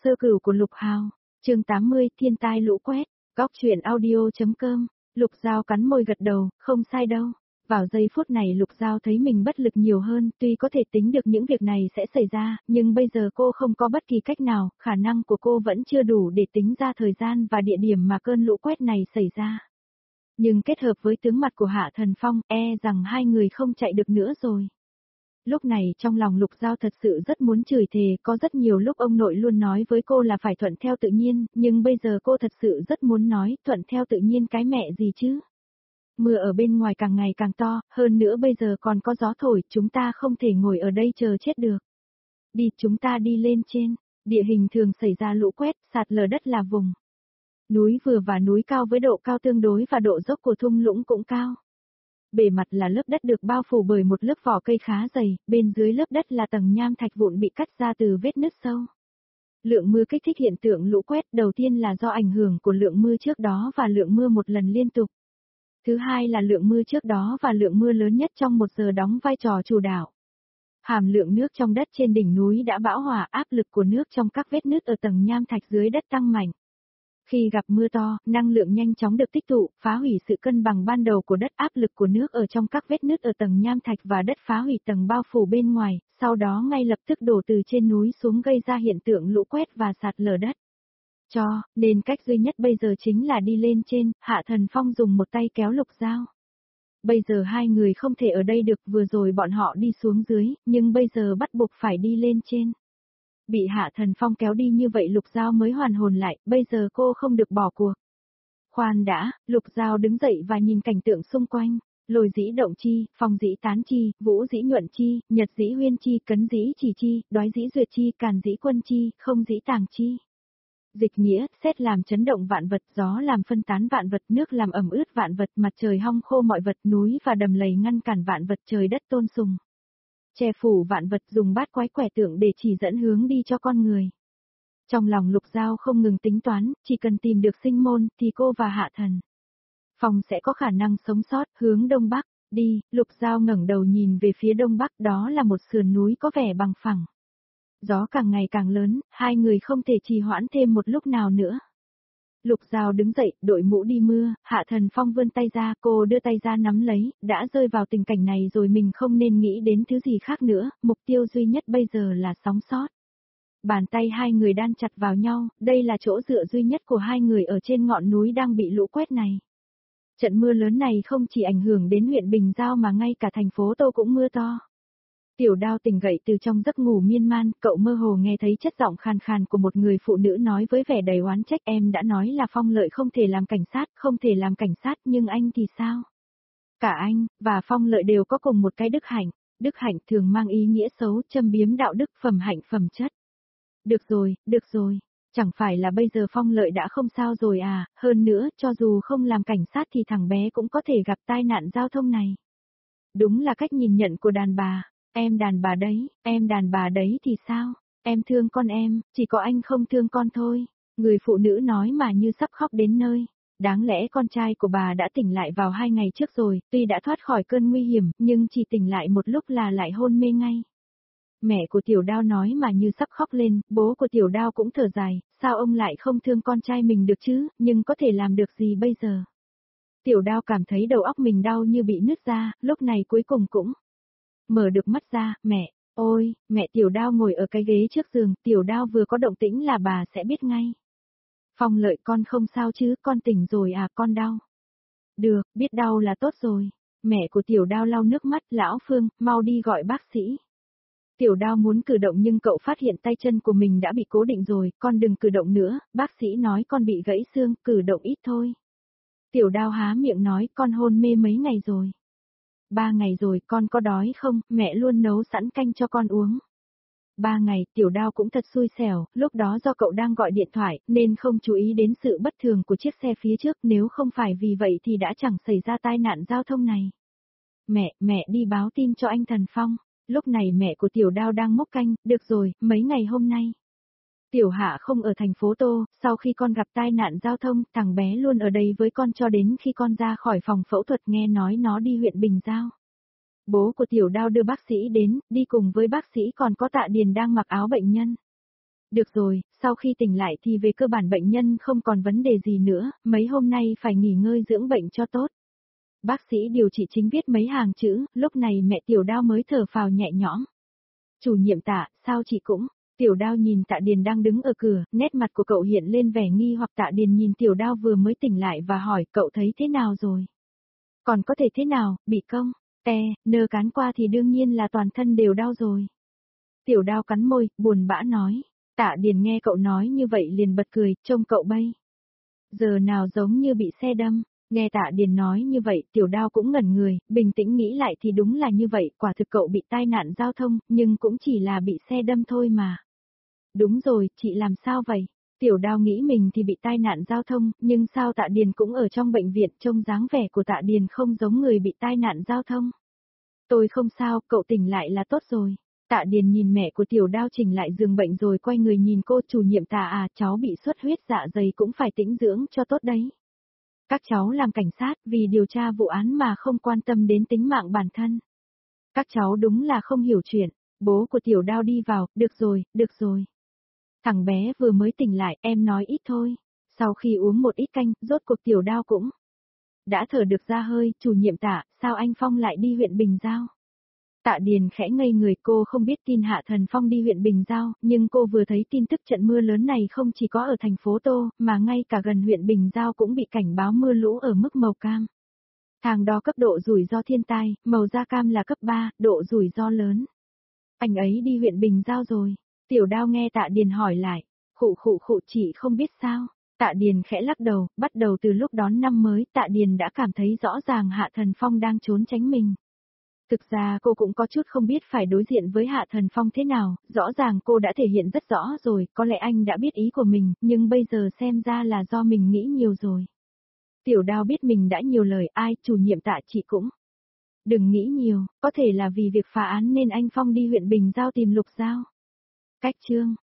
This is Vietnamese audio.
Sơ cửu của Lục Hào, chương 80, thiên tai lũ quét, góc truyện audio.com, Lục Giao cắn môi gật đầu, không sai đâu. Vào giây phút này Lục Giao thấy mình bất lực nhiều hơn, tuy có thể tính được những việc này sẽ xảy ra, nhưng bây giờ cô không có bất kỳ cách nào, khả năng của cô vẫn chưa đủ để tính ra thời gian và địa điểm mà cơn lũ quét này xảy ra. Nhưng kết hợp với tướng mặt của Hạ Thần Phong, rằng hai người không chạy được nữa rồi. Lúc này trong lòng Lục Giao thật sự rất muốn chửi thề, có rất nhiều lúc ông nội luôn nói với cô là phải thuận theo tự nhiên, nhưng bây giờ cô thật sự rất muốn nói thuận theo tự nhiên cái mẹ gì chứ. Mưa ở bên ngoài càng ngày càng to, hơn nữa bây giờ còn có gió thổi, chúng ta không thể ngồi ở đây chờ chết được. Đi, chúng ta đi lên trên, địa hình thường xảy ra lũ quét, sạt lở đất là vùng núi vừa và núi cao với độ cao tương đối và độ dốc của thung lũng cũng cao. Bề mặt là lớp đất được bao phủ bởi một lớp vỏ cây khá dày, bên dưới lớp đất là tầng nham thạch vụn bị cắt ra từ vết nứt sâu. Lượng mưa kích thích hiện tượng lũ quét đầu tiên là do ảnh hưởng của lượng mưa trước đó và lượng mưa một lần liên tục. Thứ hai là lượng mưa trước đó và lượng mưa lớn nhất trong một giờ đóng vai trò chủ đạo. Hàm lượng nước trong đất trên đỉnh núi đã bão hòa, áp lực của nước trong các vết nứt ở tầng nham thạch dưới đất tăng mạnh. Khi gặp mưa to, năng lượng nhanh chóng được tích tụ, phá hủy sự cân bằng ban đầu của đất, áp lực của nước ở trong các vết nứt ở tầng nham thạch và đất phá hủy tầng bao phủ bên ngoài, sau đó ngay lập tức đổ từ trên núi xuống gây ra hiện tượng lũ quét và sạt lở đất. Nên cách duy nhất bây giờ chính là đi lên trên, Hạ Thần Phong dùng một tay kéo Lục Giao. Bây giờ hai người không thể ở đây được, vừa rồi bọn họ đi xuống dưới, nhưng bây giờ bắt buộc phải đi lên trên. Bị Hạ Thần Phong kéo đi như vậy Lục Giao mới hoàn hồn lại, bây giờ cô không được bỏ cuộc. Khoan đã, Lục Giao đứng dậy và nhìn cảnh tượng xung quanh, lôi dĩ động chi, phong dĩ tán chi, vũ dĩ nhuận chi, nhật dĩ huyên chi, cấn dĩ chỉ chi, đoái dĩ duyệt chi, càn dĩ quân chi, không dĩ tàng chi. Dịch nghĩa, sét làm chấn động vạn vật, gió làm phân tán vạn vật, nước làm ẩm ướt vạn vật, mặt trời hong khô mọi vật, núi và đầm lầy ngăn cản vạn vật, trời đất tôn sùng. Che phủ vạn vật, dùng bát quái quẻ tượng để chỉ dẫn hướng đi cho con người. Trong lòng Lục Giao không ngừng tính toán, chỉ cần tìm được sinh môn, thì cô và Hạ Thần Phong sẽ có khả năng sống sót, hướng đông bắc, đi, Lục Giao ngẩng đầu nhìn về phía đông bắc, đó là một sườn núi có vẻ bằng phẳng. Gió càng ngày càng lớn, hai người không thể trì hoãn thêm một lúc nào nữa. Lục Giao đứng dậy, đội mũ đi mưa, Hạ Thần Phong vươn tay ra, cô đưa tay ra nắm lấy, đã rơi vào tình cảnh này rồi mình không nên nghĩ đến thứ gì khác nữa, mục tiêu duy nhất bây giờ là sống sót. Bàn tay hai người đan chặt vào nhau, đây là chỗ dựa duy nhất của hai người ở trên ngọn núi đang bị lũ quét này. Trận mưa lớn này không chỉ ảnh hưởng đến huyện Bình Giao mà ngay cả thành phố Tô cũng mưa to. Tiểu Đao tỉnh gậy từ trong giấc ngủ miên man, cậu mơ hồ nghe thấy chất giọng khàn khàn của một người phụ nữ nói với vẻ đầy oán trách, em đã nói là Phong Lợi không thể làm cảnh sát, nhưng anh thì sao? Cả anh, và Phong Lợi đều có cùng một cái đức hạnh thường mang ý nghĩa xấu, châm biếm đạo đức, phẩm hạnh, phẩm chất. Được rồi, chẳng phải là bây giờ Phong Lợi đã không sao rồi à, hơn nữa, cho dù không làm cảnh sát thì thằng bé cũng có thể gặp tai nạn giao thông này. Đúng là cách nhìn nhận của đàn bà. Em đàn bà đấy thì sao? Em thương con em, chỉ có anh không thương con thôi. Người phụ nữ nói mà như sắp khóc đến nơi. Đáng lẽ con trai của bà đã tỉnh lại vào 2 ngày trước rồi, tuy đã thoát khỏi cơn nguy hiểm, nhưng chỉ tỉnh lại một lúc là lại hôn mê ngay. Mẹ của Tiểu Đao nói mà như sắp khóc lên, bố của Tiểu Đao cũng thở dài, sao ông lại không thương con trai mình được chứ, nhưng có thể làm được gì bây giờ? Tiểu Đao cảm thấy đầu óc mình đau như bị nứt ra, lúc này cuối cùng cũng mở được mắt ra, ôi, mẹ. Tiểu Đao ngồi ở cái ghế trước giường, Tiểu Đao vừa có động tĩnh là bà sẽ biết ngay. Phong Lợi, con không sao chứ, con tỉnh rồi à, con đau. Được, biết đau là tốt rồi. Mẹ của Tiểu Đao lau nước mắt, lão Phương, mau đi gọi bác sĩ. Tiểu Đao muốn cử động nhưng cậu phát hiện tay chân của mình đã bị cố định rồi, con đừng cử động nữa, bác sĩ nói con bị gãy xương, cử động ít thôi. Tiểu Đao há miệng nói, con hôn mê mấy ngày rồi? 3 ngày rồi, con có đói không, mẹ luôn nấu sẵn canh cho con uống. 3 ngày, Tiểu Đao cũng thật xui xẻo, lúc đó do cậu đang gọi điện thoại, nên không chú ý đến sự bất thường của chiếc xe phía trước, nếu không phải vì vậy thì đã chẳng xảy ra tai nạn giao thông này. Mẹ đi báo tin cho anh Thần Phong. Lúc này mẹ của Tiểu Đao đang múc canh, được rồi, mấy ngày hôm nay. Tiểu Hạ không ở thành phố Tô, sau khi con gặp tai nạn giao thông, thằng bé luôn ở đây với con cho đến khi con ra khỏi phòng phẫu thuật, nghe nói nó đi huyện Bình Giao. Bố của Tiểu Đao đưa bác sĩ đến, đi cùng với bác sĩ còn có Tạ Điền đang mặc áo bệnh nhân. Được rồi, sau khi tỉnh lại thì về cơ bản bệnh nhân không còn vấn đề gì nữa, mấy hôm nay phải nghỉ ngơi dưỡng bệnh cho tốt. Bác sĩ điều trị chính viết mấy hàng chữ, lúc này mẹ Tiểu Đao mới thở phào nhẹ nhõm. Chủ nhiệm Tạ, sao chị cũng? Tiểu Đao nhìn Tạ Điền đang đứng ở cửa, nét mặt của cậu hiện lên vẻ nghi hoặc. Tạ Điền nhìn Tiểu Đao vừa mới tỉnh lại và hỏi cậu thấy thế nào rồi? Còn có thể thế nào, bị công, nơ cán qua thì đương nhiên là toàn thân đều đau rồi. Tiểu Đao cắn môi, buồn bã nói. Tạ Điền nghe cậu nói như vậy liền bật cười, trông cậu bây giờ nào giống như bị xe đâm. Nghe Tạ Điền nói như vậy, Tiểu Đao cũng ngẩn người, bình tĩnh nghĩ lại thì đúng là như vậy, quả thực cậu bị tai nạn giao thông, nhưng cũng chỉ là bị xe đâm thôi mà. Đúng rồi, chị làm sao vậy? Tiểu Đao nghĩ mình thì bị tai nạn giao thông, nhưng sao Tạ Điền cũng ở trong bệnh viện, trông dáng vẻ của Tạ Điền không giống người bị tai nạn giao thông. Tôi không sao, cậu tỉnh lại là tốt rồi. Tạ Điền nhìn mẹ của Tiểu Đao chỉnh lại giường bệnh rồi quay người nhìn cô. Chủ nhiệm Tạ à, cháu bị xuất huyết dạ dày cũng phải tĩnh dưỡng cho tốt đấy. Các cháu làm cảnh sát vì điều tra vụ án mà không quan tâm đến tính mạng bản thân. Các cháu đúng là không hiểu chuyện. Bố của Tiểu Đao đi vào, được rồi, được rồi. Thằng bé vừa mới tỉnh lại, em nói ít thôi. Sau khi uống một ít canh, rốt cuộc Tiểu Đao cũng đã thở được ra hơi. Chủ nhiệm Tạ, sao anh Phong lại đi huyện Bình Giao? Tạ Điền khẽ ngây người, cô không biết tin Hạ Thần Phong đi huyện Bình Giao, nhưng cô vừa thấy tin tức trận mưa lớn này không chỉ có ở thành phố Tô, mà ngay cả gần huyện Bình Giao cũng bị cảnh báo mưa lũ ở mức màu cam. Thang đo cấp độ rủi ro thiên tai, màu da cam là cấp 3, độ rủi ro lớn. Anh ấy đi huyện Bình Giao rồi. Tiểu Đao nghe Tạ Điền hỏi lại. Khụ chị không biết sao. Tạ Điền khẽ lắc đầu, bắt đầu từ lúc đón năm mới, Tạ Điền đã cảm thấy rõ ràng Hạ Thần Phong đang trốn tránh mình. Thực ra cô cũng có chút không biết phải đối diện với Hạ Thần Phong thế nào, rõ ràng cô đã thể hiện rất rõ rồi, có lẽ anh đã biết ý của mình, nhưng bây giờ xem ra là do mình nghĩ nhiều rồi. Tiểu Đao biết mình đã nhiều lời, ai, chủ nhiệm Tạ chị cũng. Đừng nghĩ nhiều, có thể là vì việc phá án nên anh Phong đi huyện Bình Giao tìm Lục Giao. Cách chương